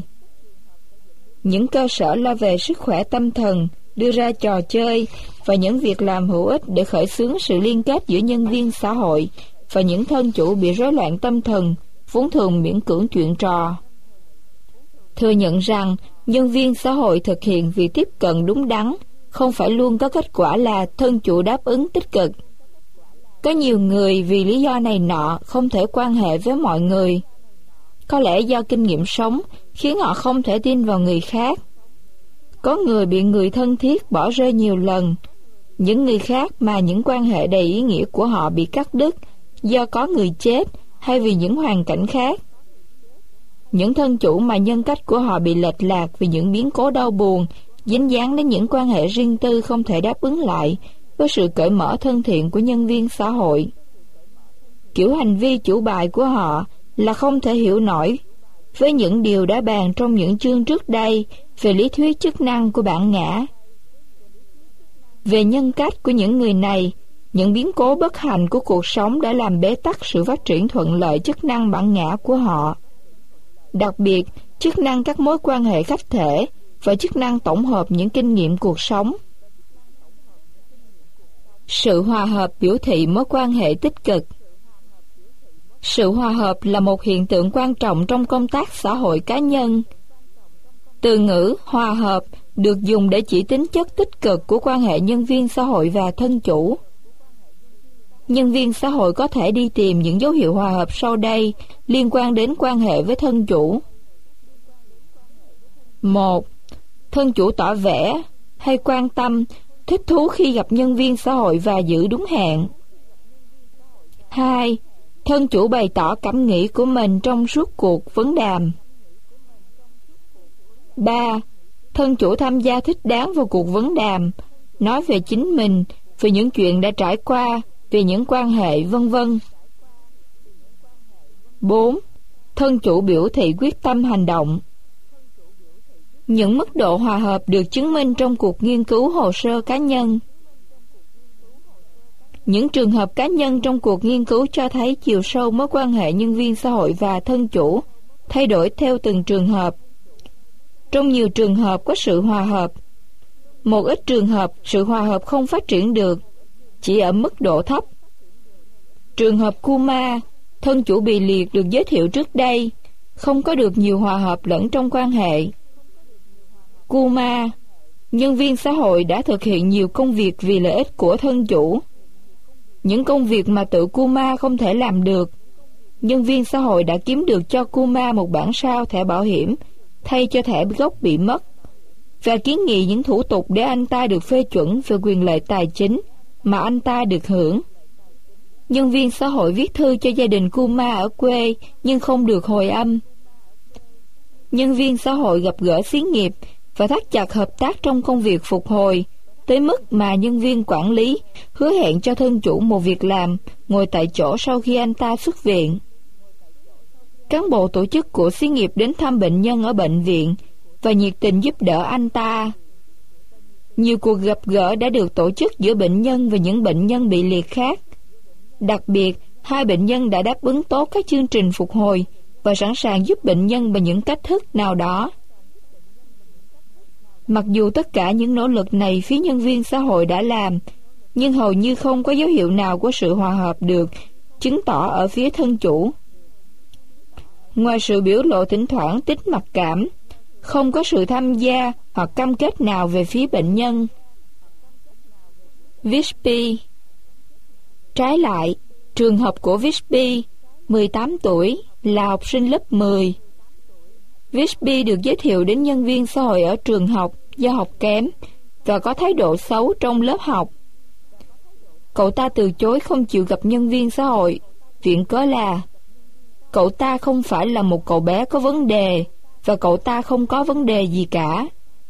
Những cơ sở lo về sức khỏe tâm thần đưa ra trò chơi và những việc làm hữu ích để khởi xướng sự liên kết giữa nhân viên xã hội và những thân chủ bị rối loạn tâm thần vốn thường miễn cưỡng chuyện trò. Thừa nhận rằng nhân viên xã hội thực hiện việc tiếp cận đúng đắn không phải luôn có kết quả là thân chủ đáp ứng tích cực. Có nhiều người vì lý do này nọ không thể quan hệ với mọi người. Có lẽ do kinh nghiệm sống khiến họ không thể tin vào người khác. Có người bị người thân thiết bỏ rơi nhiều lần. Những người khác mà những quan hệ đầy ý nghĩa của họ bị cắt đứt do có người chết hay vì những hoàn cảnh khác. Những thân chủ mà nhân cách của họ bị lệch lạc vì những biến cố đau buồn dính dáng đến những quan hệ riêng tư không thể đáp ứng lại với sự cởi mở thân thiện của nhân viên xã hội. Kiểu hành vi chủ bại của họ là không thể hiểu nổi với những điều đã bàn trong những chương trước đây về lý thuyết chức năng của bản ngã. Về nhân cách của những người này, Những biến cố bất hạnh của cuộc sống đã làm bế tắc sự phát triển thuận lợi chức năng bản ngã của họ. Đặc biệt, chức năng các mối quan hệ khách thể và chức năng tổng hợp những kinh nghiệm cuộc sống. Sự hòa hợp biểu thị mối quan hệ tích cực. Sự hòa hợp là một hiện tượng quan trọng trong công tác xã hội cá nhân. Từ ngữ hòa hợp được dùng để chỉ tính chất tích cực của quan hệ nhân viên xã hội và thân chủ. Nhân viên xã hội có thể đi tìm những dấu hiệu hòa hợp sau đây liên quan đến quan hệ với thân chủ. 1. Thân chủ tỏ vẻ hay quan tâm, thích thú khi gặp nhân viên xã hội và giữ đúng hẹn. 2. Thân chủ bày tỏ cảm nghĩ của mình trong suốt cuộc vấn đàm. 3. Thân chủ tham gia thích đáng vào cuộc vấn đàm, nói về chính mình, về những chuyện đã trải qua, về những quan hệ, vân vân. 4. Thân chủ biểu thị quyết tâm hành động. Những mức độ hòa hợp được chứng minh trong cuộc nghiên cứu hồ sơ cá nhân. Những trường hợp cá nhân trong cuộc nghiên cứu cho thấy chiều sâu mối quan hệ nhân viên xã hội và thân chủ thay đổi theo từng trường hợp. Trong nhiều trường hợp có sự hòa hợp. Một ít trường hợp sự hòa hợp không phát triển được, chỉ ở mức độ thấp. Trường hợp Kuma, thân chủ bị liệt được giới thiệu trước đây, không có được nhiều hòa hợp lẫn trong quan hệ. Kuma, nhân viên xã hội đã thực hiện nhiều công việc vì lợi ích của thân chủ. Những công việc mà tự Kuma không thể làm được, nhân viên xã hội đã kiếm được cho Kuma một bản sao thẻ bảo hiểm thay cho thẻ gốc bị mất, và kiến nghị những thủ tục để anh ta được phê chuẩn về quyền lợi tài chính mà anh ta được hưởng. Nhân viên xã hội viết thư cho gia đình Kuma ở quê nhưng không được hồi âm. Nhân viên xã hội gặp gỡ xí nghiệp và thắt chặt hợp tác trong công việc phục hồi, tới mức mà nhân viên quản lý hứa hẹn cho thân chủ một việc làm ngồi tại chỗ sau khi anh ta xuất viện. Cán bộ tổ chức của xí nghiệp đến thăm bệnh nhân ở bệnh viện và nhiệt tình giúp đỡ anh ta. Nhiều cuộc gặp gỡ đã được tổ chức giữa bệnh nhân và những bệnh nhân bị liệt khác. Đặc biệt, hai bệnh nhân đã đáp ứng tốt các chương trình phục hồi và sẵn sàng giúp bệnh nhân bằng những cách thức nào đó. Mặc dù tất cả những nỗ lực này phía nhân viên xã hội đã làm, nhưng hầu như không có dấu hiệu nào của sự hòa hợp được chứng tỏ ở phía thân chủ. Ngoài sự biểu lộ thỉnh thoảng tích mặc cảm, không có sự tham gia hoặc cam kết nào về phía bệnh nhân. Visby. Trái lại, trường hợp của Visby, 18 tuổi, là học sinh lớp 10. Visby được giới thiệu đến nhân viên xã hội ở trường học do học kém và có thái độ xấu trong lớp học. Cậu ta từ chối không chịu gặp nhân viên xã hội, viện cớ là cậu ta không phải là một cậu bé có vấn đề và cậu ta không có vấn đề gì cả.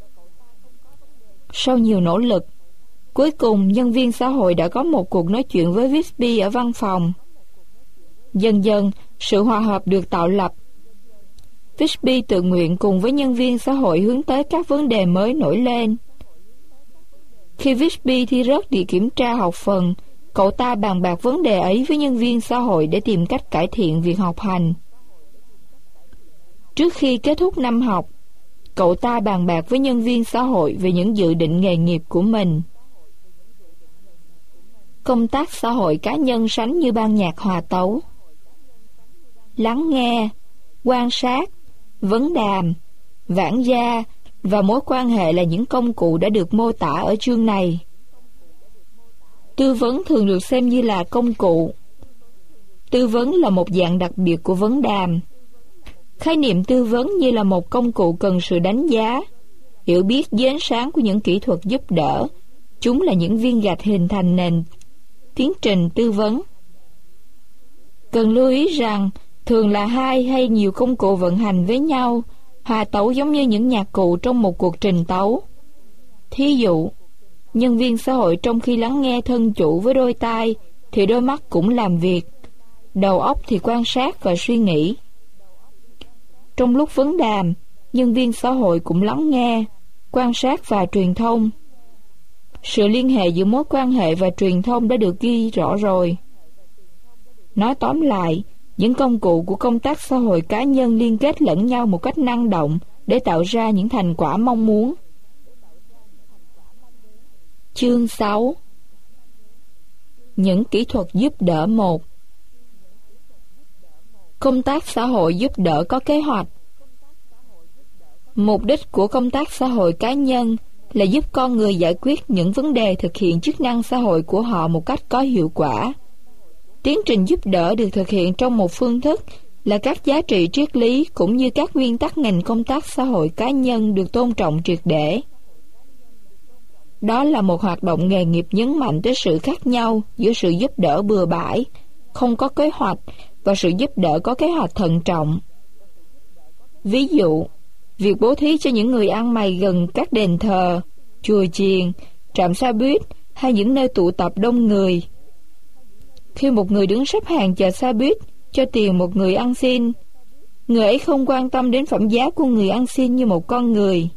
Sau nhiều nỗ lực, cuối cùng nhân viên xã hội đã có một cuộc nói chuyện với Visby ở văn phòng. Dần dần, sự hòa hợp được tạo lập. Visby tự nguyện cùng với nhân viên xã hội hướng tới các vấn đề mới nổi lên. Khi Visby thi rớt đi kiểm tra học phần, cậu ta bàn bạc vấn đề ấy với nhân viên xã hội để tìm cách cải thiện việc học hành. Trước khi kết thúc năm học, cậu ta bàn bạc với nhân viên xã hội về những dự định nghề nghiệp của mình. Công tác xã hội cá nhân sánh như ban nhạc hòa tấu. Lắng nghe, quan sát, vấn đàm, vãng gia và mối quan hệ là những công cụ đã được mô tả ở chương này. Tư vấn thường được xem như là công cụ. Tư vấn là một dạng đặc biệt của vấn đàm. Khái niệm tư vấn như là một công cụ cần sự đánh giá, hiểu biết với ánh sáng của những kỹ thuật giúp đỡ. Chúng là những viên gạch hình thành nền tiến trình tư vấn. Cần lưu ý rằng thường là hai hay nhiều công cụ vận hành với nhau, hòa tấu giống như những nhạc cụ trong một cuộc trình tấu. Thí dụ, nhân viên xã hội trong khi lắng nghe thân chủ với đôi tai thì đôi mắt cũng làm việc, đầu óc thì quan sát và suy nghĩ. Trong lúc vấn đàm, nhân viên xã hội cũng lắng nghe, quan sát và truyền thông. Sự liên hệ giữa mối quan hệ và truyền thông đã được ghi rõ rồi. Nói tóm lại, những công cụ của công tác xã hội cá nhân liên kết lẫn nhau một cách năng động để tạo ra những thành quả mong muốn. Chương 6. Những kỹ thuật giúp đỡ 1. Công tác xã hội giúp đỡ có kế hoạch. Mục đích của công tác xã hội cá nhân là giúp con người giải quyết những vấn đề thực hiện chức năng xã hội của họ một cách có hiệu quả. Tiến trình giúp đỡ được thực hiện trong một phương thức là các giá trị triết lý cũng như các nguyên tắc ngành công tác xã hội cá nhân được tôn trọng triệt để. Đó là một hoạt động nghề nghiệp nhấn mạnh tới sự khác nhau giữa sự giúp đỡ bừa bãi, không có kế hoạch, và sự giúp đỡ có kế hoạch thận trọng. Ví dụ, việc bố thí cho những người ăn mày gần các đền thờ, chùa chiền, trạm xe buýt hay những nơi tụ tập đông người. Khi một người đứng xếp hàng chờ xe buýt cho tiền một người ăn xin, người ấy không quan tâm đến phẩm giá của người ăn xin như một con người.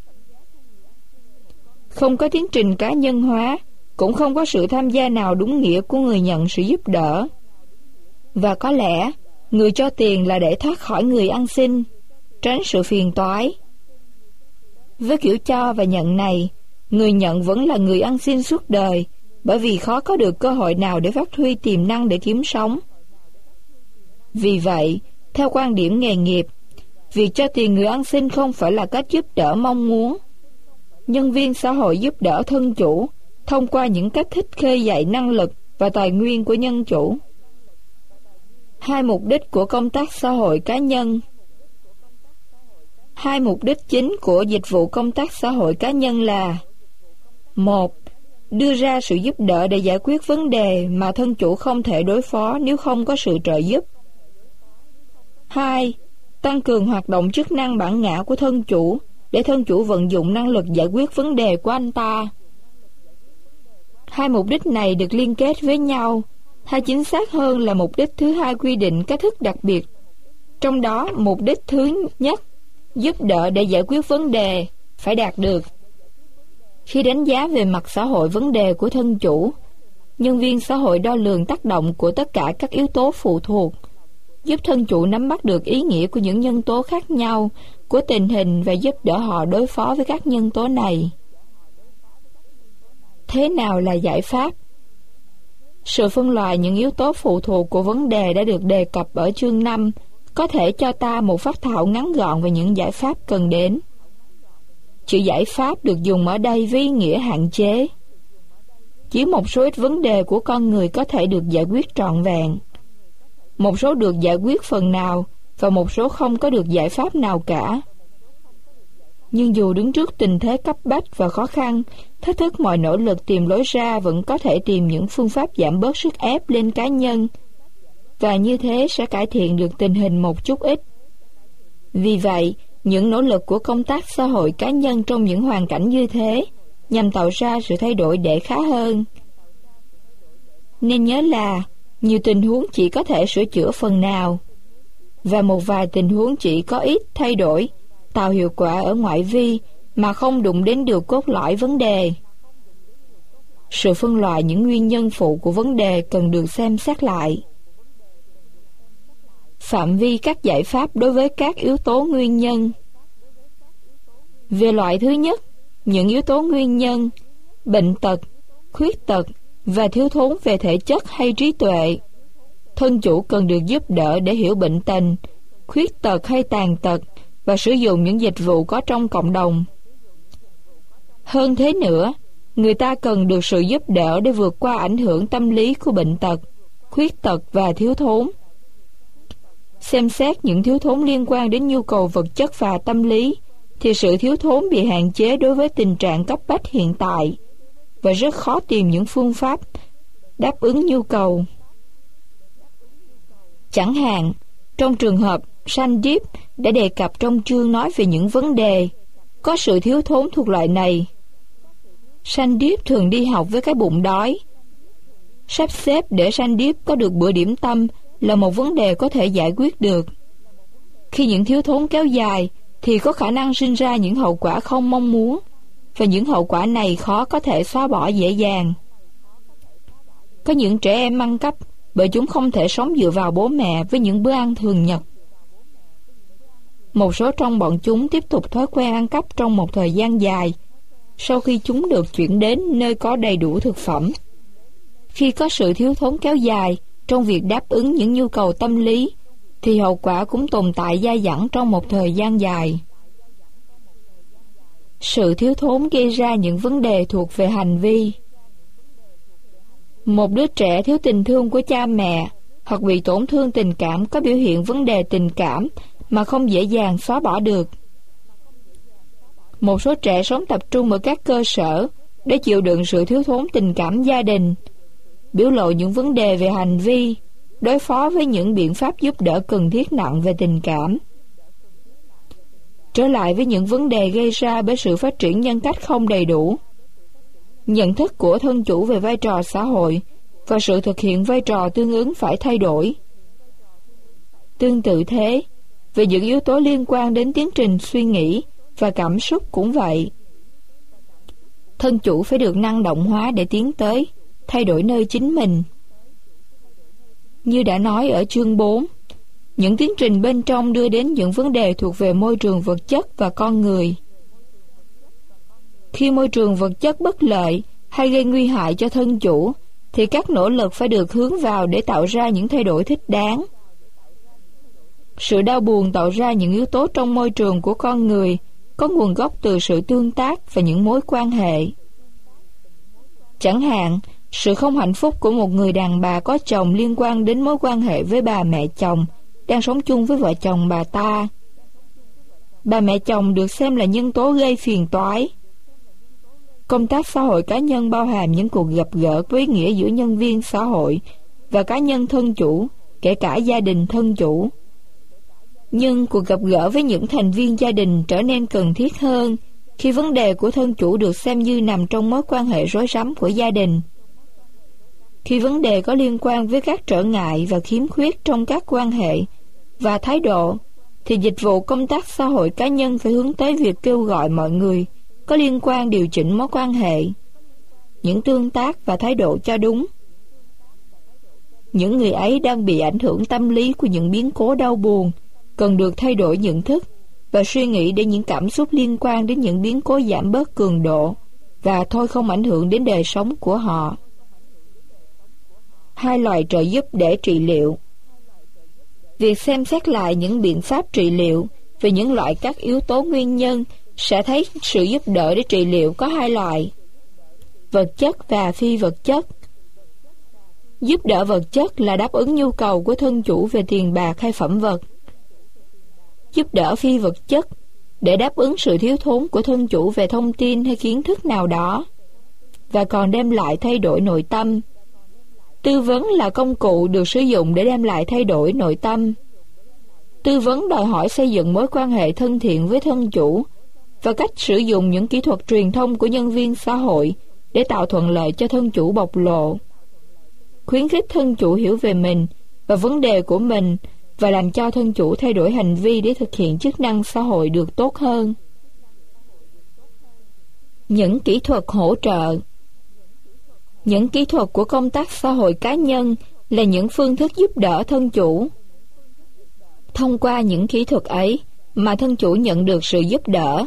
Không có tiến trình cá nhân hóa, cũng không có sự tham gia nào đúng nghĩa của người nhận sự giúp đỡ. Và có lẽ, người cho tiền là để thoát khỏi người ăn xin, tránh sự phiền toái. Với kiểu cho và nhận này, người nhận vẫn là người ăn xin suốt đời, bởi vì khó có được cơ hội nào để phát huy tiềm năng để kiếm sống. Vì vậy, theo quan điểm nghề nghiệp, việc cho tiền người ăn xin không phải là cách giúp đỡ mong muốn. Nhân viên xã hội giúp đỡ thân chủ thông qua những cách thức khơi dậy năng lực và tài nguyên của nhân chủ. Hai mục đích của công tác xã hội cá nhân. Hai mục đích chính của dịch vụ công tác xã hội cá nhân là: 1. Đưa ra sự giúp đỡ để giải quyết vấn đề mà thân chủ không thể đối phó nếu không có sự trợ giúp. 2. Tăng cường hoạt động chức năng bản ngã của thân chủ để thân chủ vận dụng năng lực giải quyết vấn đề của anh ta. Hai mục đích này được liên kết với nhau, hay chính xác hơn là mục đích thứ hai quy định cách thức đặc biệt. Trong đó, mục đích thứ nhất, giúp đỡ để giải quyết vấn đề, phải đạt được. Khi đánh giá về mặt xã hội vấn đề của thân chủ, nhân viên xã hội đo lường tác động của tất cả các yếu tố phụ thuộc, giúp thân chủ nắm bắt được ý nghĩa của những nhân tố khác nhau của tình hình và giúp đỡ họ đối phó với các nhân tố này. Thế nào là giải pháp? Sự phân loại những yếu tố phụ thuộc của vấn đề đã được đề cập ở chương 5 có thể cho ta một phác thảo ngắn gọn về những giải pháp cần đến. Chữ giải pháp được dùng ở đây với ý nghĩa hạn chế. Chỉ một số ít vấn đề của con người có thể được giải quyết trọn vẹn. Một số được giải quyết phần nào và một số không có được giải pháp nào cả. Nhưng dù đứng trước tình thế cấp bách và khó khăn, thách thức mọi nỗ lực tìm lối ra vẫn có thể tìm những phương pháp giảm bớt sức ép lên cá nhân, và như thế sẽ cải thiện được tình hình một chút ít. Vì vậy, những nỗ lực của công tác xã hội cá nhân trong những hoàn cảnh như thế nhằm tạo ra sự thay đổi để khá hơn. Nên nhớ là nhiều tình huống chỉ có thể sửa chữa phần nào, và một vài tình huống chỉ có ít thay đổi, tạo hiệu quả ở ngoại vi mà không đụng đến được cốt lõi vấn đề. Sự phân loại những nguyên nhân phụ của vấn đề cần được xem xét lại. Phạm vi các giải pháp đối với các yếu tố nguyên nhân. Về loại thứ nhất, những yếu tố nguyên nhân, bệnh tật, khuyết tật và thiếu thốn về thể chất hay trí tuệ. Thân chủ cần được giúp đỡ để hiểu bệnh tình, khuyết tật hay tàn tật và sử dụng những dịch vụ có trong cộng đồng. Hơn thế nữa, người ta cần được sự giúp đỡ để vượt qua ảnh hưởng tâm lý của bệnh tật, khuyết tật và thiếu thốn. Xem xét những thiếu thốn liên quan đến nhu cầu vật chất và tâm lý, thì sự thiếu thốn bị hạn chế đối với tình trạng cấp bách hiện tại, và rất khó tìm những phương pháp đáp ứng nhu cầu. Chẳng hạn, trong trường hợp Sandip đã đề cập trong chương nói về những vấn đề có sự thiếu thốn thuộc loại này. Sandip thường đi học với cái bụng đói. Sắp xếp để Sandip có được bữa điểm tâm là một vấn đề có thể giải quyết được. Khi những thiếu thốn kéo dài thì có khả năng sinh ra những hậu quả không mong muốn, và những hậu quả này khó có thể xóa bỏ dễ dàng. Có những trẻ em ăn cắp bởi chúng không thể sống dựa vào bố mẹ với những bữa ăn thường nhật. Một số trong bọn chúng tiếp tục thói quen ăn cắp trong một thời gian dài, sau khi chúng được chuyển đến nơi có đầy đủ thực phẩm. Khi có sự thiếu thốn kéo dài trong việc đáp ứng những nhu cầu tâm lý, thì hậu quả cũng tồn tại dai dẳng trong một thời gian dài. Sự thiếu thốn gây ra những vấn đề thuộc về hành vi. Một đứa trẻ thiếu tình thương của cha mẹ hoặc bị tổn thương tình cảm có biểu hiện vấn đề tình cảm mà không dễ dàng xóa bỏ được. Một số trẻ sống tập trung ở các cơ sở để chịu đựng sự thiếu thốn tình cảm gia đình, biểu lộ những vấn đề về hành vi, đối phó với những biện pháp giúp đỡ cần thiết nặng về tình cảm. Trở lại với những vấn đề gây ra bởi sự phát triển nhân cách không đầy đủ. Nhận thức của thân chủ về vai trò xã hội và sự thực hiện vai trò tương ứng phải thay đổi. Tương tự thế, về những yếu tố liên quan đến tiến trình suy nghĩ và cảm xúc cũng vậy. Thân chủ phải được năng động hóa để tiến tới, thay đổi nơi chính mình. Như đã nói ở chương 4, những tiến trình bên trong đưa đến những vấn đề thuộc về môi trường vật chất và con người. Khi môi trường vật chất bất lợi hay gây nguy hại cho thân chủ, thì các nỗ lực phải được hướng vào để tạo ra những thay đổi thích đáng. Sự đau buồn tạo ra những yếu tố trong môi trường của con người có nguồn gốc từ sự tương tác và những mối quan hệ. Chẳng hạn, sự không hạnh phúc của một người đàn bà có chồng liên quan đến mối quan hệ với bà mẹ chồng đang sống chung với vợ chồng bà ta. Bà mẹ chồng được xem là nhân tố gây phiền toái. Công tác xã hội cá nhân bao hàm những cuộc gặp gỡ có ý nghĩa giữa nhân viên xã hội và cá nhân thân chủ, kể cả gia đình thân chủ. Nhưng cuộc gặp gỡ với những thành viên gia đình trở nên cần thiết hơn khi vấn đề của thân chủ được xem như nằm trong mối quan hệ rối rắm của gia đình. Khi vấn đề có liên quan với các trở ngại và khiếm khuyết trong các quan hệ và thái độ, thì dịch vụ công tác xã hội cá nhân phải hướng tới việc kêu gọi mọi người có liên quan điều chỉnh mối quan hệ, những tương tác và thái độ cho đúng. Những người ấy đang bị ảnh hưởng tâm lý của những biến cố đau buồn, cần được thay đổi nhận thức và suy nghĩ để những cảm xúc liên quan đến những biến cố giảm bớt cường độ và thôi không ảnh hưởng đến đời sống của họ. 2 loại trợ giúp để trị liệu. Việc xem xét lại những biện pháp trị liệu về những loại các yếu tố nguyên nhân sẽ thấy sự giúp đỡ để trị liệu có 2 loại: vật chất và phi vật chất. Giúp đỡ vật chất là đáp ứng nhu cầu của thân chủ về tiền bạc hay phẩm vật. Giúp đỡ phi vật chất để đáp ứng sự thiếu thốn của thân chủ về thông tin hay kiến thức nào đó, và còn đem lại thay đổi nội tâm. Tư vấn là công cụ được sử dụng để đem lại thay đổi nội tâm. Tư vấn đòi hỏi xây dựng mối quan hệ thân thiện với thân chủ và cách sử dụng những kỹ thuật truyền thông của nhân viên xã hội để tạo thuận lợi cho thân chủ bộc lộ. Khuyến khích thân chủ hiểu về mình và vấn đề của mình và làm cho thân chủ thay đổi hành vi để thực hiện chức năng xã hội được tốt hơn. Những kỹ thuật hỗ trợ. Những kỹ thuật của công tác xã hội cá nhân là những phương thức giúp đỡ thân chủ. Thông qua những kỹ thuật ấy mà thân chủ nhận được sự giúp đỡ.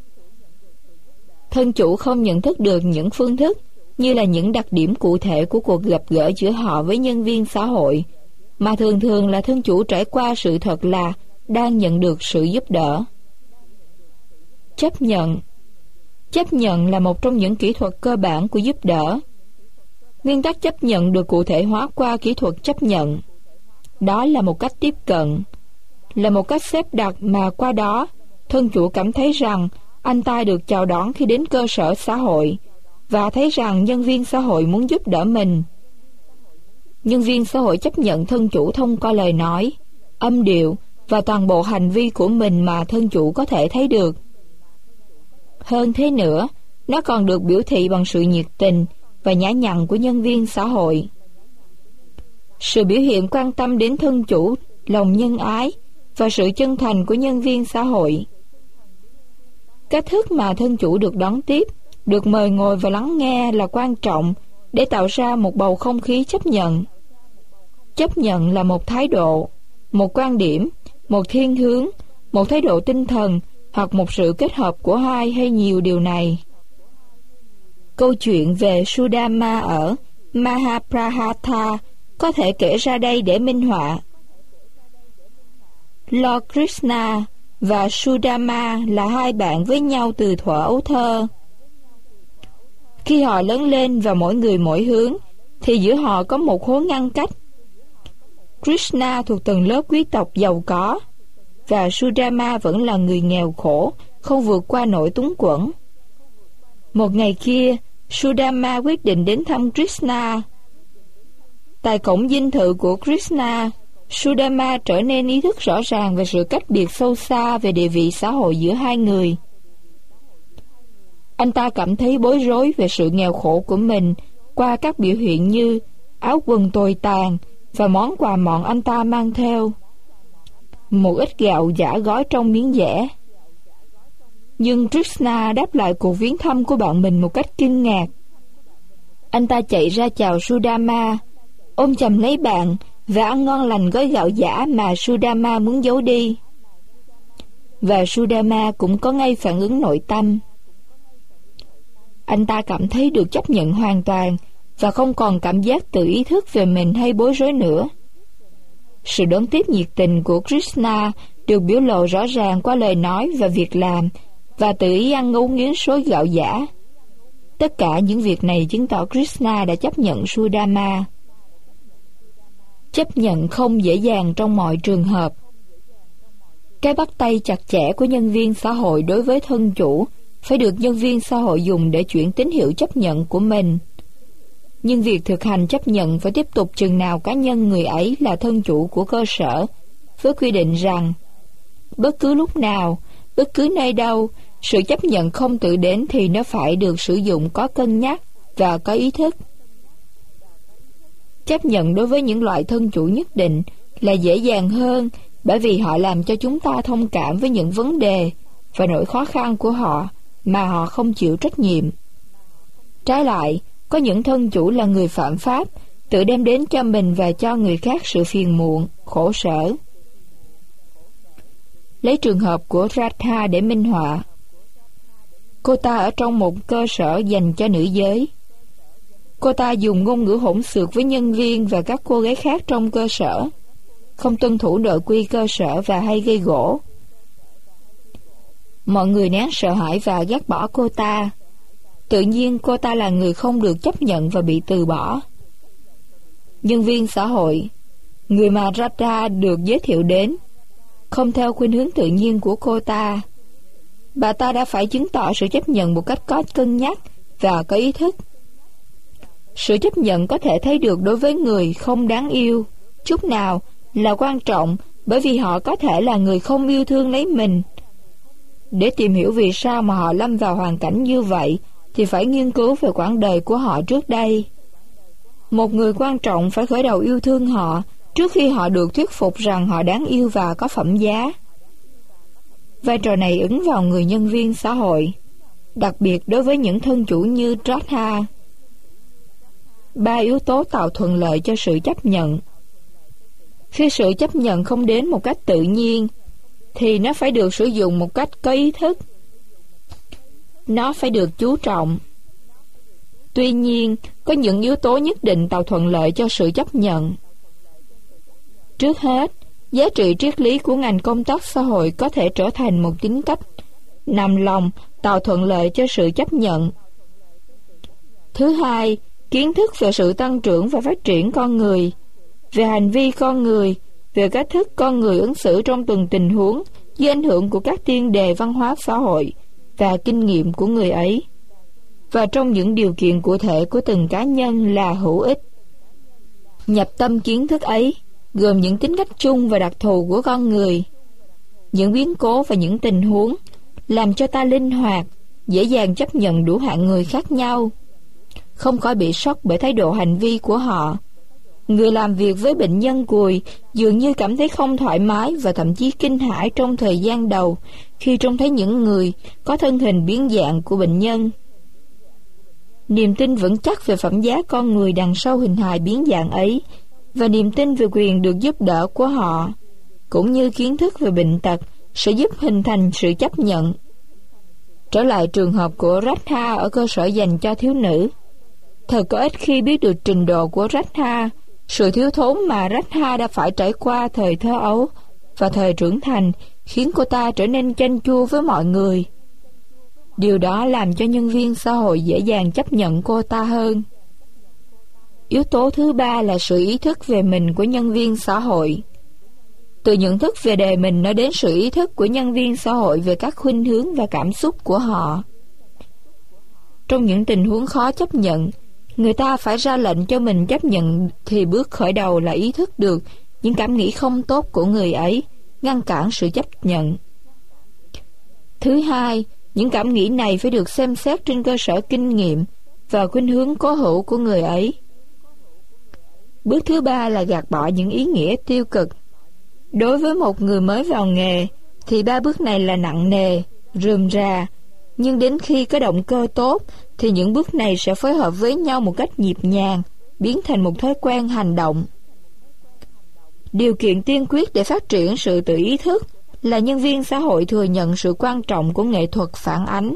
Thân chủ không nhận thức được những phương thức như là những đặc điểm cụ thể của cuộc gặp gỡ giữa họ với nhân viên xã hội, mà thường thường là thân chủ trải qua sự thật là đang nhận được sự giúp đỡ. Chấp nhận. Chấp nhận là một trong những kỹ thuật cơ bản của giúp đỡ. Nguyên tắc chấp nhận được cụ thể hóa qua kỹ thuật chấp nhận. Đó là một cách tiếp cận, là một cách xếp đặt mà qua đó thân chủ cảm thấy rằng anh ta được chào đón khi đến cơ sở xã hội và thấy rằng nhân viên xã hội muốn giúp đỡ mình. Nhân viên xã hội chấp nhận thân chủ thông qua lời nói, âm điệu và toàn bộ hành vi của mình mà thân chủ có thể thấy được. Hơn thế nữa, nó còn được biểu thị bằng sự nhiệt tình và nhã nhặn của nhân viên xã hội. Sự biểu hiện quan tâm đến thân chủ, lòng nhân ái và sự chân thành của nhân viên xã hội. Cách thức mà thân chủ được đón tiếp, Được mời ngồi và lắng nghe là quan trọng để tạo ra một bầu không khí chấp nhận. Chấp nhận là một thái độ, một quan điểm, một thiên hướng, một thái độ tinh thần hoặc một sự kết hợp của hai hay nhiều điều này. Câu chuyện về Sudama ở Mahabharata có thể kể ra đây để minh họa. Lord Krishna và Sudama là hai bạn với nhau từ thuở ấu thơ. Khi họ lớn lên và mỗi người mỗi hướng, thì giữa họ có một hố ngăn cách. Krishna thuộc tầng lớp quý tộc giàu có, và Sudama vẫn là người nghèo khổ, không vượt qua nỗi túng quẫn. Một ngày kia, Sudama quyết định đến thăm Krishna. Tại cổng dinh thự của Krishna, Sudama trở nên ý thức rõ ràng về sự cách biệt sâu xa về địa vị xã hội giữa hai người. Anh ta cảm thấy bối rối về sự nghèo khổ của mình qua các biểu hiện như áo quần tồi tàn và món quà mọn anh ta mang theo. Một ít gạo giã gói trong miếng dẻ. Nhưng Krishna đáp lại cuộc viếng thăm của bạn mình một cách kinh ngạc. Anh ta chạy ra chào Sudama, ôm chầm lấy bạn và ăn ngon lành gói gạo giã mà Sudama muốn giấu đi. Và Sudama cũng có ngay phản ứng nội tâm. Anh ta cảm thấy được chấp nhận hoàn toàn và không còn cảm giác tự ý thức về mình hay bối rối nữa. Sự đón tiếp nhiệt tình của Krishna được biểu lộ rõ ràng qua lời nói và việc làm, và tự ý ăn ngấu nghiến số gạo giã. Tất cả những việc này chứng tỏ Krishna đã chấp nhận Sudama. Chấp nhận không dễ dàng trong mọi trường hợp. Cái bắt tay chặt chẽ của nhân viên xã hội đối với thân chủ phải được nhân viên xã hội dùng để chuyển tín hiệu chấp nhận của mình. Nhưng việc thực hành chấp nhận phải tiếp tục chừng nào cá nhân người ấy là thân chủ của cơ sở, với quy định rằng bất cứ lúc nào, bất cứ nơi đâu, sự chấp nhận không tự đến thì nó phải được sử dụng có cân nhắc và có ý thức. Chấp nhận đối với những loại thân chủ nhất định là dễ dàng hơn, bởi vì họ làm cho chúng ta thông cảm với những vấn đề và nỗi khó khăn của họ mà họ không chịu trách nhiệm. Trái lại, có những thân chủ là người phạm pháp, tự đem đến cho mình và cho người khác sự phiền muộn, khổ sở. Lấy trường hợp của Radha để minh họa. Cô ta ở trong một cơ sở dành cho nữ giới. Cô ta dùng ngôn ngữ hỗn xược với nhân viên và các cô gái khác trong cơ sở, không tuân thủ nội quy cơ sở và hay gây gổ. Mọi người nén sợ hãi và ghét bỏ cô ta. Tự nhiên cô ta là người không được chấp nhận và bị từ bỏ. Nhân viên xã hội, người mà Radha được giới thiệu đến, không theo khuynh hướng tự nhiên của cô ta. Bà ta đã phải chứng tỏ sự chấp nhận một cách có cân nhắc và có ý thức. Sự chấp nhận có thể thấy được đối với người không đáng yêu chút nào là quan trọng, bởi vì họ có thể là người không yêu thương lấy mình. Để tìm hiểu vì sao mà họ lâm vào hoàn cảnh như vậy thì phải nghiên cứu về quãng đời của họ trước đây. Một người quan trọng phải khởi đầu yêu thương họ trước khi họ được thuyết phục rằng họ đáng yêu và có phẩm giá. Vai trò này ứng vào người nhân viên xã hội, đặc biệt đối với những thân chủ như Radha. 3 yếu tố tạo thuận lợi cho sự chấp nhận. Khi sự chấp nhận không đến một cách tự nhiên, thì nó phải được sử dụng một cách có ý thức. Nó phải được chú trọng. Tuy nhiên, có những yếu tố nhất định tạo thuận lợi cho sự chấp nhận. Trước hết, giá trị triết lý của ngành công tác xã hội có thể trở thành một tính cách nằm lòng tạo thuận lợi cho sự chấp nhận. Thứ hai, kiến thức về sự tăng trưởng và phát triển con người, về hành vi con người, về cách thức con người ứng xử trong từng tình huống dưới ảnh hưởng của các tiên đề văn hóa xã hội và kinh nghiệm của người ấy, và trong những điều kiện cụ thể của từng cá nhân là hữu ích. Nhập tâm kiến thức ấy gồm những tính cách chung và đặc thù của con người, những biến cố và những tình huống, làm cho ta linh hoạt, dễ dàng chấp nhận đủ hạng người khác nhau, không khỏi bị sốc bởi thái độ hành vi của họ. Người làm việc với bệnh nhân cùi dường như cảm thấy không thoải mái và thậm chí kinh hãi trong thời gian đầu khi trông thấy những người có thân hình biến dạng của bệnh nhân. niềm tin vững chắc về phẩm giá con người đằng sau hình hài biến dạng ấy, và niềm tin về quyền được giúp đỡ của họ, cũng như kiến thức về bệnh tật, sẽ giúp hình thành sự chấp nhận. Trở lại trường hợp của Radha ở cơ sở dành cho thiếu nữ. Thật có ít khi biết được trình độ của Radha, sự thiếu thốn mà Radha đã phải trải qua thời thơ ấu và thời trưởng thành khiến cô ta trở nên chanh chua với mọi người. Điều đó làm cho nhân viên xã hội dễ dàng chấp nhận cô ta hơn. Yếu tố thứ ba là sự ý thức về mình của nhân viên xã hội. Từ nhận thức về đề mình nói đến sự ý thức của nhân viên xã hội về các khuynh hướng và cảm xúc của họ. Trong những tình huống khó chấp nhận, người ta phải ra lệnh cho mình chấp nhận, thì bước khởi đầu là ý thức được những cảm nghĩ không tốt của người ấy, ngăn cản sự chấp nhận. Thứ hai, những cảm nghĩ này phải được xem xét trên cơ sở kinh nghiệm và khuynh hướng cố hữu của người ấy. Bước thứ ba là gạt bỏ những ý nghĩa tiêu cực. Đối với một người mới vào nghề thì 3 bước này là nặng nề, rườm rà, nhưng đến khi có động cơ tốt thì những bước này sẽ phối hợp với nhau một cách nhịp nhàng, biến thành một thói quen hành động. Điều kiện tiên quyết để phát triển sự tự ý thức là nhân viên xã hội thừa nhận sự quan trọng của nghệ thuật phản ánh.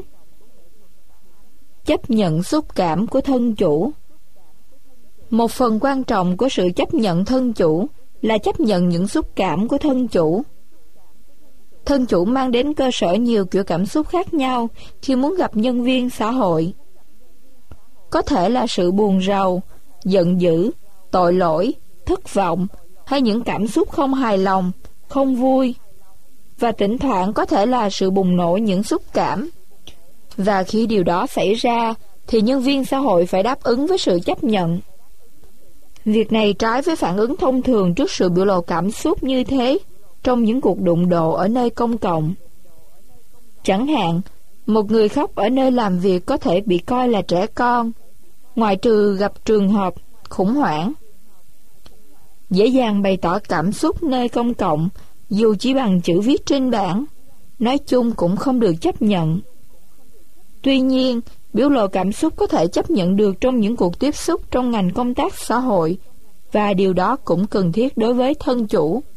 Chấp nhận xúc cảm của thân chủ. Một phần quan trọng của sự chấp nhận thân chủ là chấp nhận những xúc cảm của thân chủ. Thân chủ mang đến cơ sở nhiều kiểu cảm xúc khác nhau khi muốn gặp nhân viên xã hội. Có thể là sự buồn rầu, giận dữ, tội lỗi, thất vọng, hay những cảm xúc không hài lòng, không vui. Và thỉnh thoảng có thể là sự bùng nổ những xúc cảm. Và khi điều đó xảy ra, thì nhân viên xã hội phải đáp ứng với sự chấp nhận. Việc này trái với phản ứng thông thường trước sự biểu lộ cảm xúc như thế trong những cuộc đụng độ ở nơi công cộng. Chẳng hạn, một người khóc ở nơi làm việc có thể bị coi là trẻ con, ngoại trừ gặp trường hợp khủng hoảng. Dễ dàng bày tỏ cảm xúc nơi công cộng, dù chỉ bằng chữ viết trên bảng, nói chung cũng không được chấp nhận. Tuy nhiên, biểu lộ cảm xúc có thể chấp nhận được trong những cuộc tiếp xúc trong ngành công tác xã hội, và điều đó cũng cần thiết đối với thân chủ.